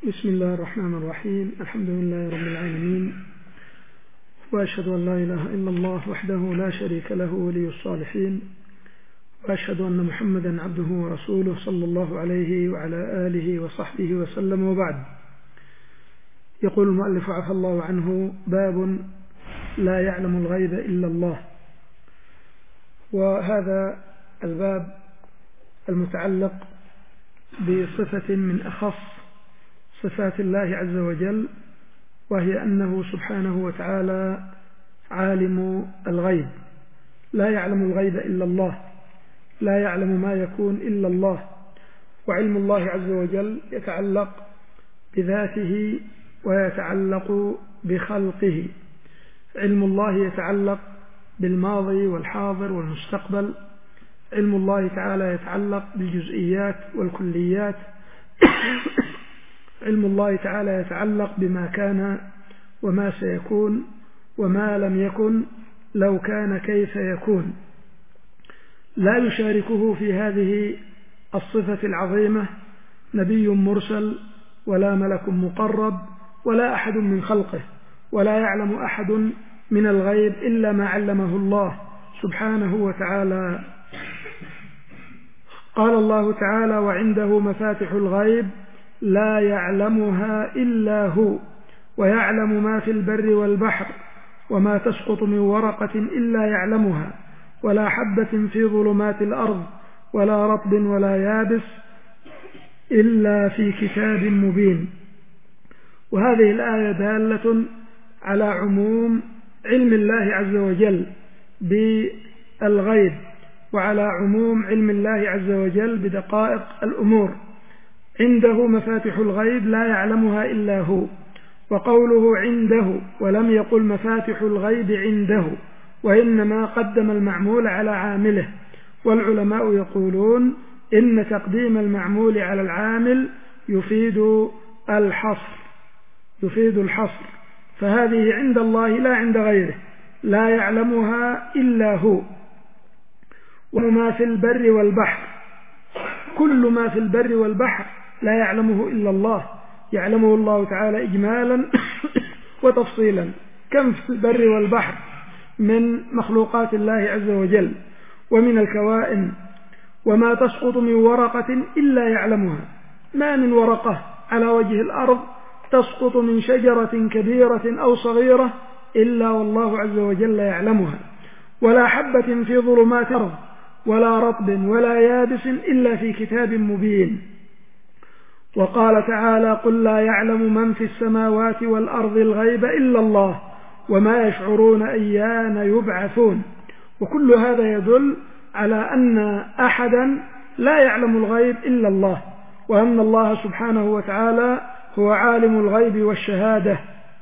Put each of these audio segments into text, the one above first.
بسم الله الرحمن الرحيم. الحمد لله رب العالمين، وأشهد أن لا إله إلا الله وحده لا شريك له ولي الصالحين، وأشهد أن محمدا عبده ورسوله صلى الله عليه وعلى آله وصحبه وسلم، وبعد. يقول المؤلف عفى الله عنه: باب لا يعلم الغيب إلا الله. وهذا الباب المتعلق بصفة من أخص صفات الله عز وجل، وهي أنه سبحانه وتعالى عالم الغيب، لا يعلم الغيب إلا الله، لا يعلم ما يكون إلا الله. وعلم الله عز وجل يتعلق بذاته ويتعلق بخلقه. علم الله يتعلق بالماضي والحاضر والمستقبل، علم الله تعالى يتعلق بالجزئيات والكليات، علم الله تعالى يتعلق بما كان وما سيكون وما لم يكن لو كان كيف يكون. لا يشاركه في هذه الصفة العظيمة نبي مرسل ولا ملك مقرب ولا أحد من خلقه، ولا يعلم أحد من الغيب إلا ما علمه الله سبحانه وتعالى. قال الله تعالى: وعنده مفاتح الغيب لا يعلمها إلا هو ويعلم ما في البر والبحر وما تسقط من ورقة إلا يعلمها ولا حبة في ظلمات الأرض ولا رطب ولا يابس إلا في كتاب مبين. وهذه الآية دالة على عموم علم الله عز وجل بالغيب، وعلى عموم علم الله عز وجل بدقائق الأمور. عنده مفاتح الغيب لا يعلمها إلا هو. وقوله عنده ولم يقل مفاتح الغيب عنده، وإنما قدم المعمول على عامله. والعلماء يقولون إن تقديم المعمول على العامل يفيد الحصر، فهذه عند الله لا عند غيره، لا يعلمها إلا هو. وما في البر والبحر، كل ما في البر والبحر لا يعلمه إلا الله، يعلمه الله تعالى إجمالا وتفصيلا. كم في البر والبحر من مخلوقات الله عز وجل ومن الكوائن. وما تسقط من ورقة إلا يعلمها، ما من ورقة على وجه الأرض تسقط من شجرة كبيرة أو صغيرة إلا والله عز وجل يعلمها. ولا حبة في ظلمات الأرض ولا رطب ولا يابس إلا في كتاب مبين. وقال تعالى: قل لا يعلم من في السماوات والأرض الغيب إلا الله وما يشعرون أيان يبعثون. وكل هذا يدل على أن أحدا لا يعلم الغيب إلا الله، وأن الله سبحانه وتعالى هو عالم الغيب والشهادة.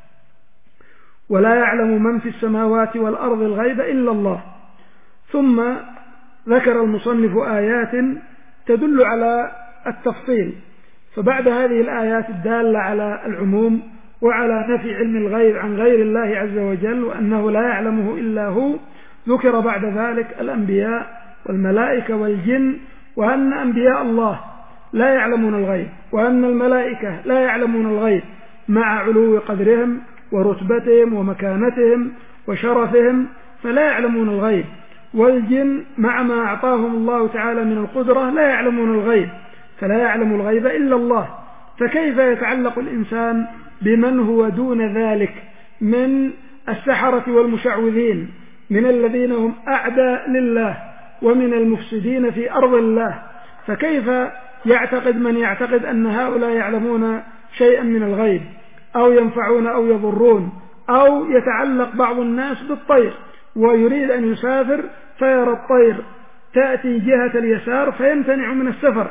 ولا يعلم من في السماوات والأرض الغيب إلا الله. ثم ذكر المصنف آيات تدل على التفصيل، فبعد هذه الآيات الدالة على العموم وعلى نفي علم الغيب عن غير الله عز وجل وأنه لا يعلمه إلا هو، ذكر بعد ذلك الأنبياء والملائكة والجن، وأن أنبياء الله لا يعلمون الغيب، وأن الملائكة لا يعلمون الغيب، مع علو قدرهم ورتبتهم ومكانتهم وشرفهم، فلا يعلمون الغيب. والجن مع ما أعطاهم الله تعالى من القدرة لا يعلمون الغيب، فلا يعلم الغيب إلا الله. فكيف يتعلق الإنسان بمن هو دون ذلك من السحرة والمشعوذين، من الذين هم أعداء لله ومن المفسدين في أرض الله؟ فكيف يعتقد من يعتقد أن هؤلاء يعلمون شيئا من الغيب أو ينفعون أو يضرون؟ أو يتعلق بعض الناس بالطير ويريد أن يسافر فيرى الطير تأتي جهة اليسار فيمتنع من السفر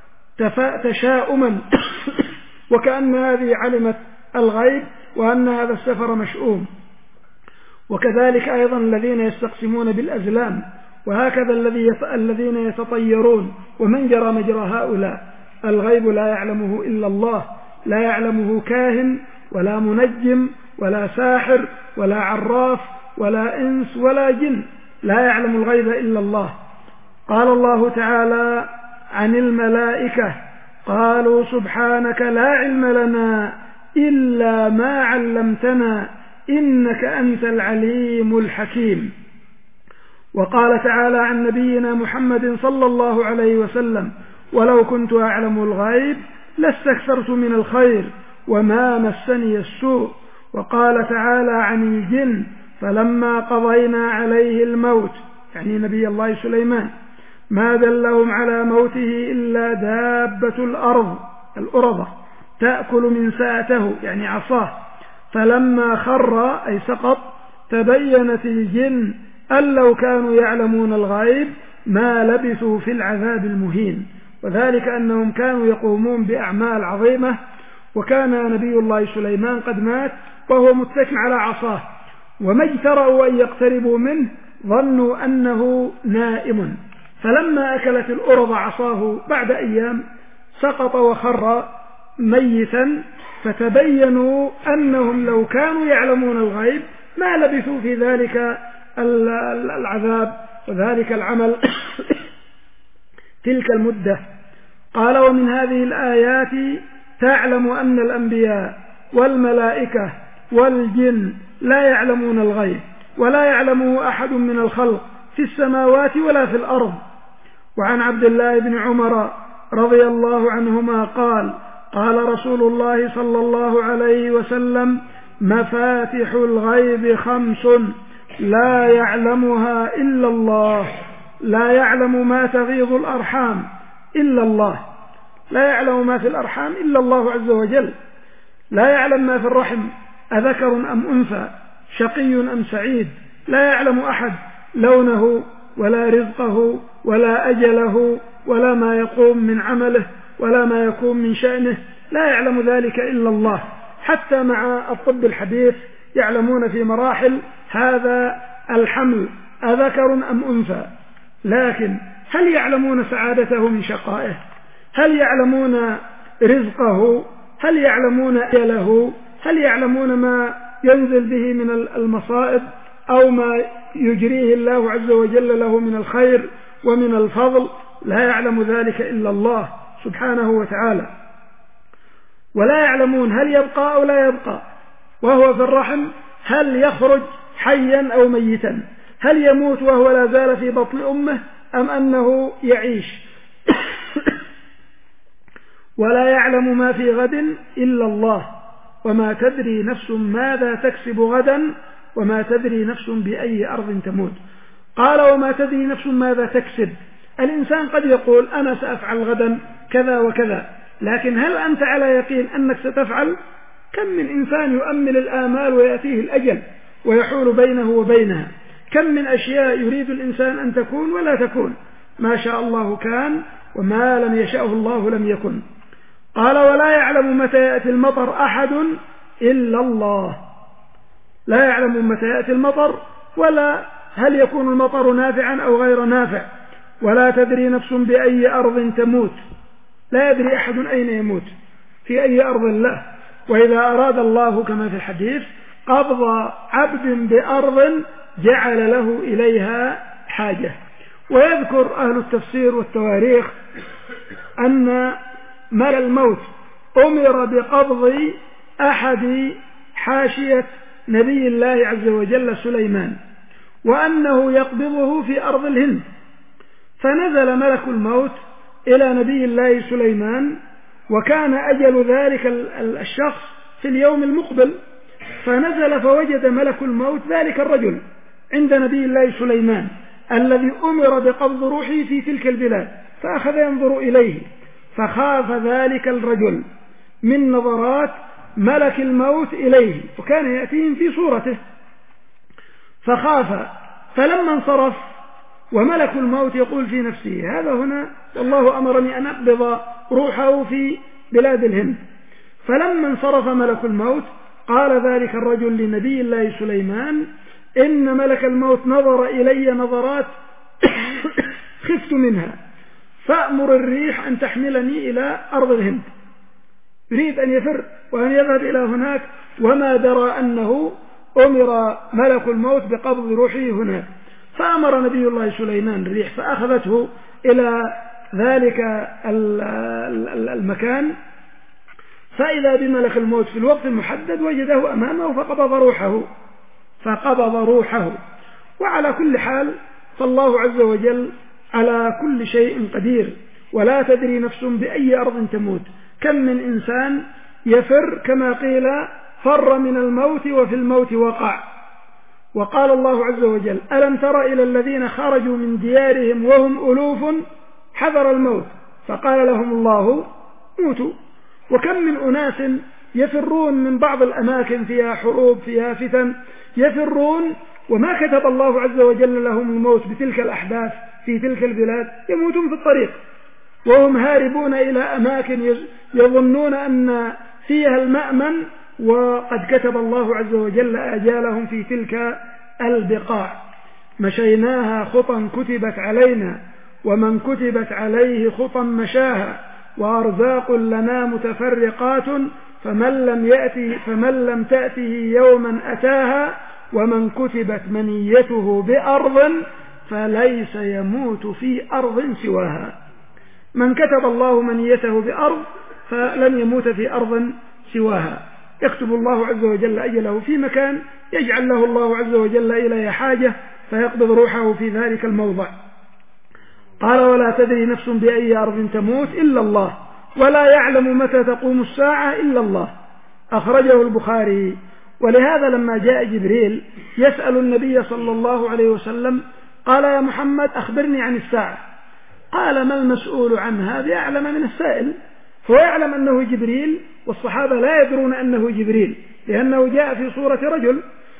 تشاؤما وكأن هذه علمت الغيب وأن هذا السفر مشؤوم. وكذلك أيضا الذين يستقسمون بالأزلام، وهكذا الذين يتطيرون، ومن جرى مجرى هؤلاء. الغيب لا يعلمه إلا الله، لا يعلمه كاهن ولا منجم ولا ساحر ولا عراف ولا إنس ولا جن، لا يعلم الغيب إلا الله. قال الله تعالى عن الملائكة: قالوا سبحانك لا علم لنا إلا ما علمتنا إنك أنت العليم الحكيم. وقال تعالى عن نبينا محمد صلى الله عليه وسلم: ولو كنت أعلم الغيب لاستكثرت من الخير وما مسني السوء. وقال تعالى عن الجن: فلما قضينا عليه الموت، يعني نبي الله سليمان، ما دلهم على موته إلا دابة الأرض الأرضة تأكل من ساته، يعني عصاه، فلما خر أي سقط تبينت الجن أن لو كانوا يعلمون الغيب ما لبثوا في العذاب المهين. وذلك أنهم كانوا يقومون بأعمال عظيمة، وكان نبي الله سليمان قد مات وهو متكئ على عصاه، وما اجترأوا أن يقتربوا منه، ظنوا أنه نائم، فلما أكلت الأرض عصاه بعد أيام سقط وخر ميتا، فتبينوا أنهم لو كانوا يعلمون الغيب ما لبثوا في ذلك العذاب وذلك العمل تلك المدة. قال: ومن هذه الآيات تعلم أن الأنبياء والملائكة والجن لا يعلمون الغيب ولا يعلمه أحد من الخلق في السماوات ولا في الأرض. وعن عبد الله بن عمر رضي الله عنهما قال: قال رسول الله صلى الله عليه وسلم: مفاتح الغيب 5 لا يعلمها إلا الله، لا يعلم ما تغيض الأرحام إلا الله، لا يعلم ما في الأرحام إلا الله عز وجل، لا يعلم ما في الرحم أذكر أم أنثى، شقي أم سعيد، لا يعلم أحد لونه ولا رزقه ولا أجله ولا ما يقوم من عمله ولا ما يكون من شأنه، لا يعلم ذلك إلا الله. حتى مع الطب الحديث يعلمون في مراحل هذا الحمل أذكر أم أنثى، لكن هل يعلمون سعادته من شقائه؟ هل يعلمون رزقه؟ هل يعلمون أجله؟ هل يعلمون ما ينزل به من المصائب أو ما يجريه الله عز وجل له من الخير ومن الفضل؟ لا يعلم ذلك إلا الله سبحانه وتعالى. ولا يعلمون هل يبقى أو لا يبقى وهو في الرحم، هل يخرج حيا أو ميتا، هل يموت وهو لا زال في بطن أمه أم أنه يعيش. ولا يعلم ما في غد إلا الله، وما تدري نفس ماذا تكسب غدا وما تدري نفس بأي أرض تموت. قال: وما تدري نفس ماذا تكسب. الإنسان قد يقول: أنا سأفعل غدا كذا وكذا، لكن هل أنت على يقين أنك ستفعل؟ كم من إنسان يؤمل الآمال ويأتيه الأجل ويحول بينه وبينها. كم من أشياء يريد الإنسان أن تكون ولا تكون. ما شاء الله كان وما لم يشأه الله لم يكن. قال: ولا يعلم متى يأتي المطر أحد إلا الله، لا يعلم متى يأتي المطر ولا هل يكون المطر نافعا أو غير نافع. ولا تدري نفس بأي أرض تموت، لا يدري أحد أين يموت في أي أرض الله. وإذا أراد الله كما في الحديث قبض عبد بأرض جعل له إليها حاجة. ويذكر أهل التفسير والتواريخ أن ملك الموت أمر بقبض أحد حاشية نبي الله عز وجل سليمان، وأنه يقبضه في أرض الهند. فنزل ملك الموت إلى نبي الله سليمان، وكان أجل ذلك الشخص في اليوم المقبل، فنزل فوجد ملك الموت ذلك الرجل عند نبي الله سليمان الذي أمر بقبض روحه في تلك البلاد، فأخذ ينظر إليه، فخاف ذلك الرجل من نظرات ملك الموت إليه، وكان يأتيهم في صورته، فخاف. فلما انصرف وملك الموت يقول في نفسه: هذا هنا والله أمرني أن أقبض روحه في بلاد الهند. فلما انصرف ملك الموت قال ذلك الرجل لنبي الله سليمان: إن ملك الموت نظر إلي نظرات خفت منها، فأمر الريح أن تحملني إلى أرض الهند. يريد أن يفر وأن يذهب إلى هناك، وما درى أنه أمر ملك الموت بقبض روحه هناك. فأمر نبي الله سليمان الريح فأخذته إلى ذلك المكان فإذا بملك الموت في الوقت المحدد وجده أمامه فقبض روحه. وعلى كل حال فالله عز وجل على كل شيء قدير، ولا تدري نفس بأي أرض تموت. كم من إنسان يفر كما قيل فر من الموت وفي الموت وقع. وقال الله عز وجل: ألم تر إلى الذين خرجوا من ديارهم وهم ألوف حذر الموت فقال لهم الله موتوا. وكم من أناس يفرون من بعض الأماكن فيها حروب فيها فتن، يفرون وما كتب الله عز وجل لهم الموت بتلك الأحداث في تلك البلاد، يموتون في الطريق وهم هاربون إلى أماكن يظنون أن فيها المأمن، وقد كتب الله عز وجل آجالهم في تلك البقاع. مشيناها خطا كتبت علينا ومن كتبت عليه خطا مشاها، وأرزاق لنا متفرقات فمن لم تأته يوما أتاها، ومن كتبت منيته بأرض فليس يموت في أرض سواها. من كتب الله منيته بأرض فلن يموت في أرض سواها. يكتب الله عز وجل أجله في مكان يجعل له الله عز وجل إليه حاجة فيقبض روحه في ذلك الموضع. قال: ولا تدري نفس بأي أرض تموت إلا الله، ولا يعلم متى تقوم الساعة إلا الله. أخرجه البخاري. ولهذا لما جاء جبريل يسأل النبي صلى الله عليه وسلم قال: يا محمد أخبرني عن الساعة. قال: ما المسؤول عنها بأعلم من السائل. هو يعلم أنه جبريل، والصحابة لا يدرون أنه جبريل، لأنه جاء في صورة رجل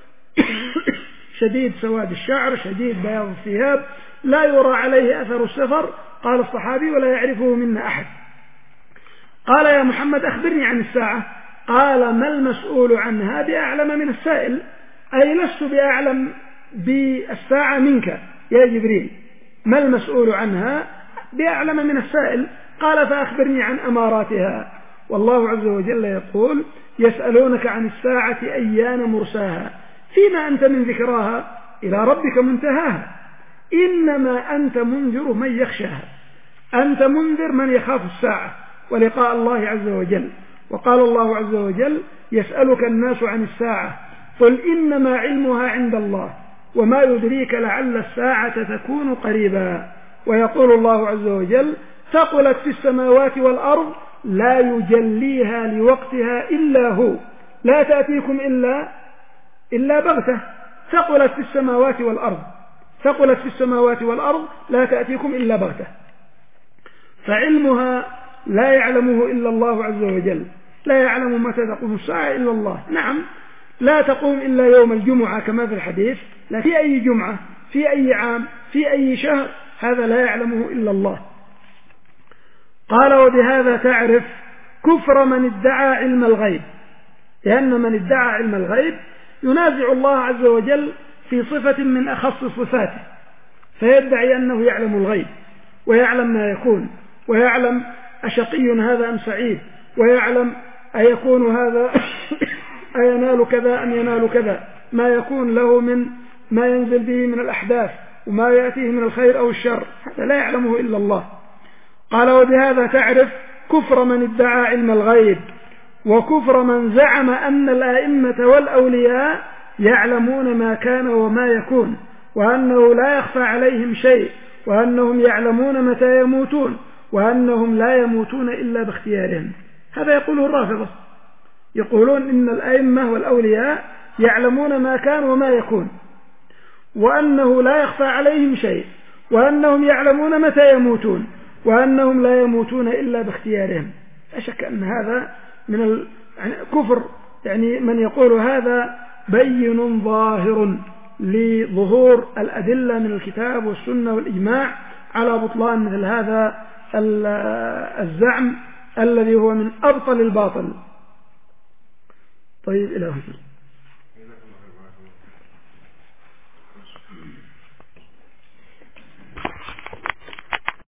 شديد سواد الشعر شديد بياض الثياب لا يرى عليه أثر السفر. قال الصحابي: ولا يعرفه منا أحد. قال: يا محمد أخبرني عن الساعة. قال: ما المسؤول عنها بأعلم من السائل، أي لست بأعلم بالساعة منك يا جبريل، ما المسؤول عنها بأعلم من السائل. قال: فأخبرني عن أماراتها. والله عز وجل يقول: يسألونك عن الساعة أيان مرساها، فيما أنت من ذكراها إلى ربك منتهاها، إنما أنت منذر من يخشاها. أنت منذر من يخاف الساعة ولقاء الله عز وجل. وقال الله عز وجل: يسألك الناس عن الساعة قل إنما علمها عند الله وما يدريك لعل الساعة تكون قريبا. ويقول الله عز وجل: ثقلت في السماوات والأرض لا يجليها لوقتها إلا هو لا تأتيكم إلا بغتة. ثقلت في السماوات والأرض، ثقلت في السماوات والأرض لا تأتيكم إلا بغتة. فعلمها لا يعلمه إلا الله عز وجل، لا يعلم متى تقوم الساعة إلا الله. نعم، لا تقوم إلا يوم الجمعة كما في الحديث، لا في أي جمعة في أي عام في أي شهر، هذا لا يعلمه إلا الله. قال: وبهذا تعرف كفر من ادعى علم الغيب، لأن من ادعى علم الغيب ينازع الله عز وجل في صفة من أخص صفاته، فيدعي أنه يعلم الغيب ويعلم ما يكون، ويعلم أشقي هذا أم سعيد، ويعلم أيكون هذا أينال كذا أم ينال كذا، ما يكون له من ما ينزل به من الأحداث وما يأتيه من الخير أو الشر، هذا لا يعلمه إلا الله. قال: وبهذا تعرف كفر من ادعى علم الغيب، وكفر من زعم أن الآئمة والأولياء يعلمون ما كان وما يكون، وأنه لا يخفى عليهم شيء، وأنهم يعلمون متى يموتون، وأنهم لا يموتون إلا باختيارهم. هذا يقوله الرافضة، يقولون إن الآئمة والأولياء يعلمون ما كان وما يكون، وأنه لا يخفى عليهم شيء، وأنهم يعلمون متى يموتون، وأنهم لا يموتون إلا باختيارهم. لا شك أن هذا من الكفر، يعني من يقول هذا بين ظاهر لظهور الأدلة من الكتاب والسنة والإجماع على بطلان مثل هذا الزعم الذي هو من أبطل الباطل. طيب، إلى هنا.